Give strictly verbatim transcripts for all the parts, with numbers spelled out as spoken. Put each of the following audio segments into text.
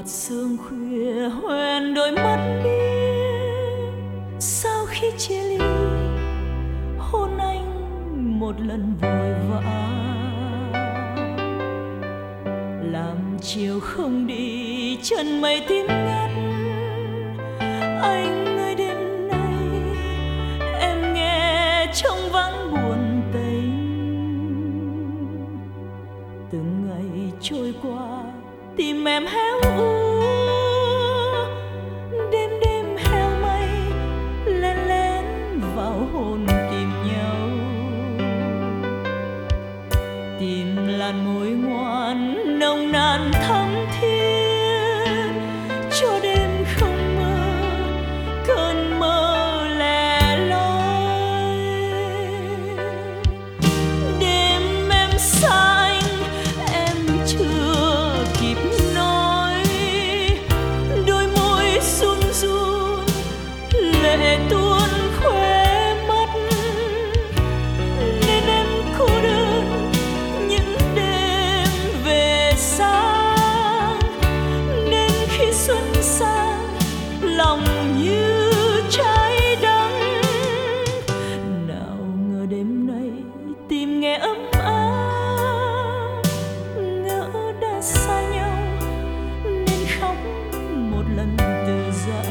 sương khuya hoen đôi mắt biếc, sau khi chia ly hôn anh một lần vội vã, làm chiều không đi chân mây tím ngắt. Anh ơi đêm nay em nghe trong vắng buồn tênh, từng ngày trôi qua tim em héo úa, đêm đêm heo mây lén lén vào hồn tìm nhau, tìm làn môi ngoan nồng nàn thắm thiết cho đêm không mơ cơn mơ lẻ loi. Đêm em xa anh em chưa kịp nói, đôi môi run run lệ tuôn khóe mắt, nên em cô đơn những đêm về sáng. Đến khi xuân sang lòng như trái đắng, nào ngờ đêm nay tim nghe ấm áp, ngỡ đã xa nhau nên khóc một lần từ giã.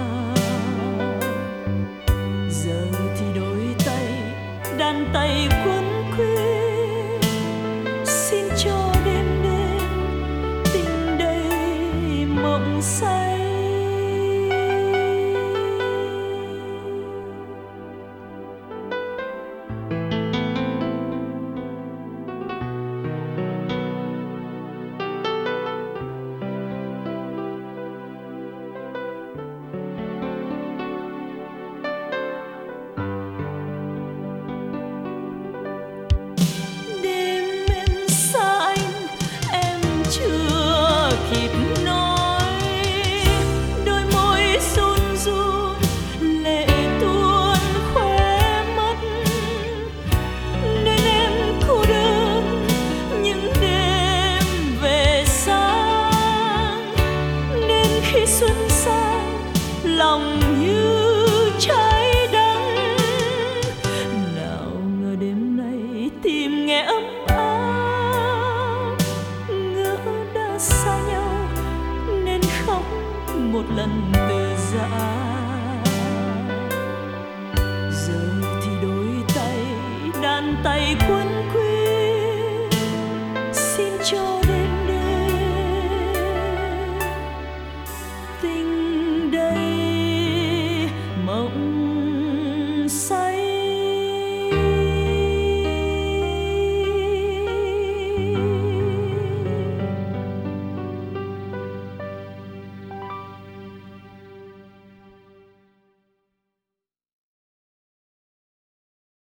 Giờ thì đôi tay đàn tay quấn quýt, xin cho đêm đêm tình đầy mộng say. Đêm em xa anh em chưa kịp nói, đôi môi run run lệ tuôn khóe mắt, nên em cô đơn những đêm về sáng. Đến khi xuân sang lòng như trái đắng, nào ngờ đêm nay tim nghe ấm áp, ngỡ đã xa nhau nên khóc một lần từ giã. Giờ thì đôi tay đàn tay quấn quýt, xin cho